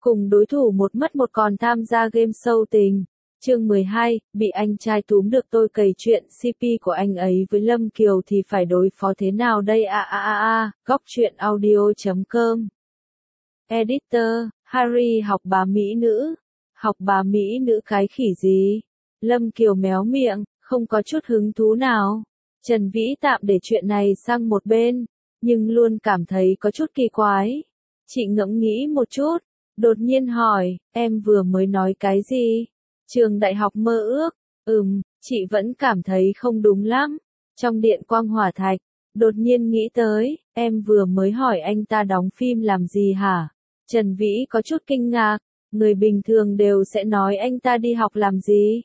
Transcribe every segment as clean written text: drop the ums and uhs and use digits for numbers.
Cùng đối thủ một mất một còn tham gia game show tình. Chương 12, bị anh trai túm được tôi cày chuyện CP của anh ấy với Lâm Kiều thì phải đối phó thế nào đây Góc truyện audio.com. Editor, Harry học bà Mỹ nữ. Học bà Mỹ nữ cái khỉ gì? Lâm Kiều méo miệng, không có chút hứng thú nào. Trần Vĩ tạm để chuyện này sang một bên, nhưng luôn cảm thấy có chút kỳ quái. Chị ngẫm nghĩ một chút, đột nhiên hỏi, em vừa mới nói cái gì? Trường đại học mơ ước, chị vẫn cảm thấy không đúng lắm. Trong điện quang hỏa thạch, đột nhiên nghĩ tới, em vừa mới hỏi anh ta đóng phim làm gì hả? Trần Vĩ có chút kinh ngạc, người bình thường đều sẽ nói anh ta đi học làm gì?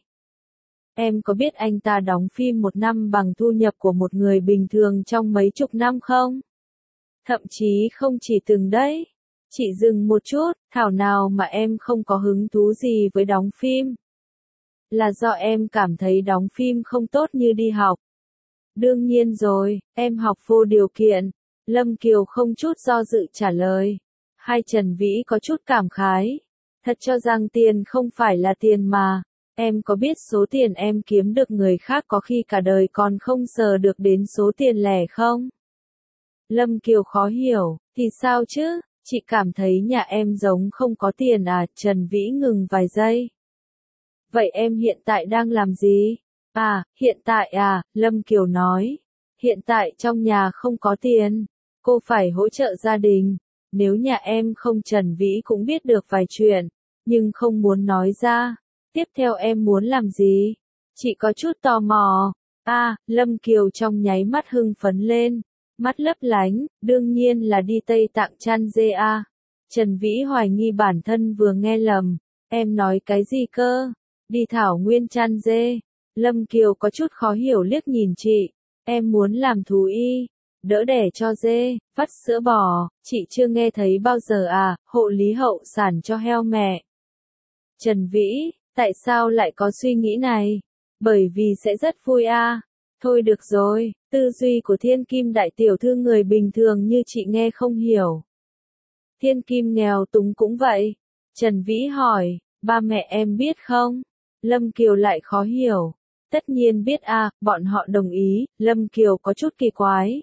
Em có biết anh ta đóng phim một năm bằng thu nhập của một người bình thường trong mấy chục năm không? Thậm chí không chỉ từng đấy. Chị dừng một chút, thảo nào mà em không có hứng thú gì với đóng phim? Là do em cảm thấy đóng phim không tốt như đi học. Đương nhiên rồi, em học vô điều kiện. Lâm Kiều không chút do dự trả lời. Hai Trần Vĩ có chút cảm khái. Thật cho rằng tiền không phải là tiền mà. Em có biết số tiền em kiếm được người khác có khi cả đời còn không sờ được đến số tiền lẻ không? Lâm Kiều khó hiểu, thì sao chứ? Chị cảm thấy nhà em giống không có tiền à? Trần Vĩ ngừng vài giây. Vậy em hiện tại đang làm gì? Hiện tại Lâm Kiều nói. Hiện tại trong nhà không có tiền. Cô phải hỗ trợ gia đình. Nếu nhà em không Trần Vĩ cũng biết được vài chuyện, nhưng không muốn nói ra. Tiếp theo em muốn làm gì? Chị có chút tò mò. Lâm Kiều trong nháy mắt hưng phấn lên. Mắt lấp lánh, đương nhiên là đi Tây Tạng chăn dê Trần Vĩ hoài nghi bản thân vừa nghe lầm. Em nói cái gì cơ? Đi thảo nguyên chăn dê. Lâm Kiều có chút khó hiểu liếc nhìn chị. Em muốn làm thú y, đỡ đẻ cho dê, vắt sữa bò. Chị chưa nghe thấy bao giờ hộ lý hậu sản cho heo mẹ. Trần Vĩ, tại sao lại có suy nghĩ này? Bởi vì sẽ rất vui Thôi được rồi, tư duy của thiên kim đại tiểu thư người bình thường như chị nghe không hiểu. Thiên kim nghèo túng cũng vậy. Trần Vĩ hỏi, ba mẹ em biết không? Lâm Kiều lại khó hiểu. Tất nhiên biết bọn họ đồng ý. Lâm Kiều có chút kỳ quái.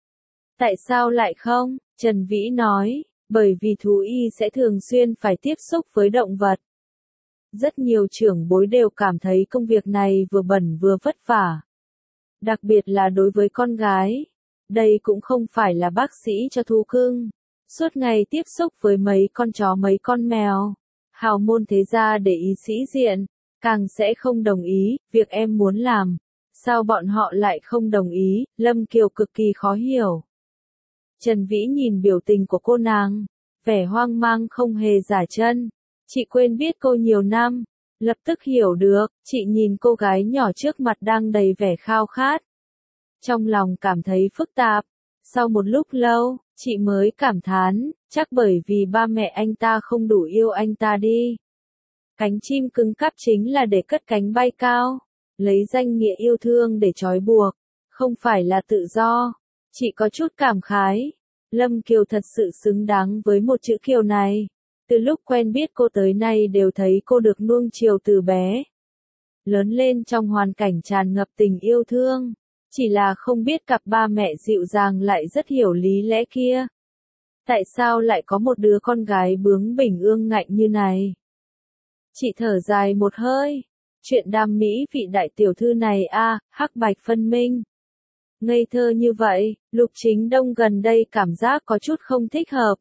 Tại sao lại không? Trần Vĩ nói, bởi vì thú y sẽ thường xuyên phải tiếp xúc với động vật. Rất nhiều trưởng bối đều cảm thấy công việc này vừa bẩn vừa vất vả. Đặc biệt là đối với con gái. Đây cũng không phải là bác sĩ cho thú cưng. Suốt ngày tiếp xúc với mấy con chó mấy con mèo. Hào môn thế gia để ý sĩ diện. Càng sẽ không đồng ý, việc em muốn làm. Sao bọn họ lại không đồng ý? Lâm Kiều cực kỳ khó hiểu. Trần Vĩ nhìn biểu tình của cô nàng. Vẻ hoang mang không hề giả chân. Chị quên biết cô nhiều năm. Lập tức hiểu được, chị nhìn cô gái nhỏ trước mặt đang đầy vẻ khao khát. Trong lòng cảm thấy phức tạp. Sau một lúc lâu, chị mới cảm thán, chắc bởi vì ba mẹ anh ta không đủ yêu anh ta đi. Cánh chim cứng cáp chính là để cất cánh bay cao. Lấy danh nghĩa yêu thương để trói buộc. Không phải là tự do. Chị có chút cảm khái. Lâm Kiều thật sự xứng đáng với một chữ Kiều này. Từ lúc quen biết cô tới nay đều thấy cô được nuông chiều từ bé. Lớn lên trong hoàn cảnh tràn ngập tình yêu thương. Chỉ là không biết cặp ba mẹ dịu dàng lại rất hiểu lý lẽ kia. Tại sao lại có một đứa con gái bướng bỉnh ương ngạnh như này? Chị thở dài một hơi. Chuyện đam mỹ vị đại tiểu thư này hắc bạch phân minh. Ngây thơ như vậy, Lục Chính Đông gần đây cảm giác có chút không thích hợp.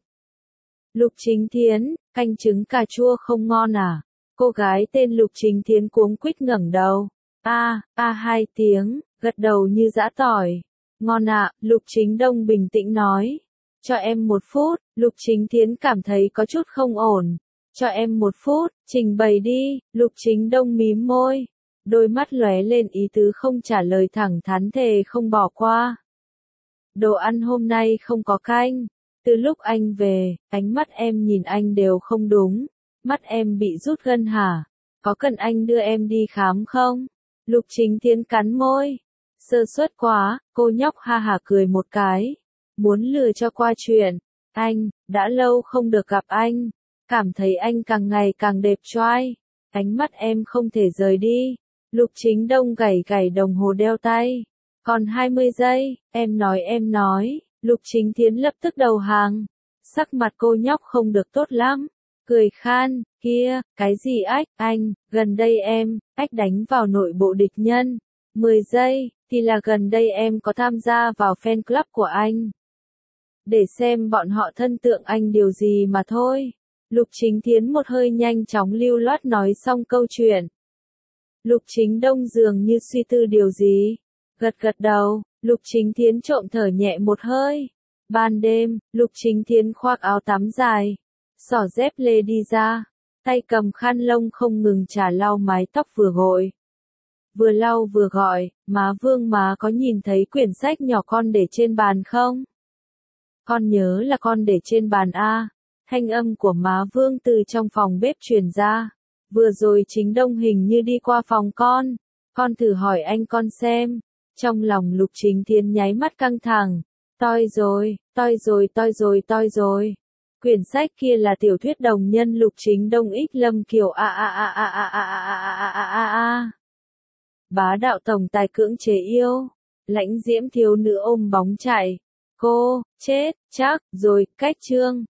Lục Chính Thiến, canh trứng cà chua không ngon à? Cô gái tên Lục Chính Thiến cuống quýt ngẩng đầu. Hai tiếng, gật đầu như giã tỏi. Ngon Lục Chính Đông bình tĩnh nói. Cho em một phút, Lục Chính Thiến cảm thấy có chút không ổn. Cho em một phút, trình bày đi. Lục Chính Đông mím môi. Đôi mắt lóe lên ý tứ không trả lời thẳng thắn thề không bỏ qua. Đồ ăn hôm nay không có canh. Từ lúc anh về, ánh mắt em nhìn anh đều không đúng. Mắt em bị rút gân hả? Có cần anh đưa em đi khám không? Lục Chính Thiến cắn môi. Sơ suất quá, cô nhóc ha hả cười một cái. Muốn lừa cho qua chuyện. Anh, đã lâu không được gặp anh. cảm thấy anh càng ngày càng đẹp trai. Ánh mắt em không thể rời đi. Lục Chính Đông gảy gảy đồng hồ đeo tay. Còn 20 giây, em nói. Lục Chính Thiến lập tức đầu hàng. Sắc mặt cô nhóc không được tốt lắm. Cười khan, kia, cái gì ách, anh, gần đây em, ách đánh vào nội bộ địch nhân. 10 giây, thì là gần đây em có tham gia vào fan club của anh. Để xem bọn họ thân tượng anh điều gì mà thôi. Lục Chính Thiến một hơi nhanh chóng lưu loát nói xong câu chuyện. Lục Chính Đông dường như suy tư điều gì. Gật gật đầu, Lục Chính Thiến trộm thở nhẹ một hơi. Ban đêm, Lục Chính Thiến khoác áo tắm dài, xỏ dép lê đi ra, tay cầm khăn lông không ngừng chà lau mái tóc vừa gội. Vừa lau vừa gọi, má Vương má có nhìn thấy quyển sách nhỏ con để trên bàn không? Con nhớ là con để trên bàn a. Thanh âm của má Vương từ trong phòng bếp truyền ra. Vừa rồi Chính Đông hình như đi qua phòng con thử hỏi anh con xem. Trong lòng Lục Chính Thiến nháy mắt căng thẳng. Toi rồi. Quyển sách kia là tiểu thuyết đồng nhân Lục Chính Đông Ích Lâm Kiều a. Bá đạo tổng tài cưỡng chế yêu. Lãnh diễm thiếu nữ ôm bóng chạy. Cô, chết, chắc, rồi, cách chương.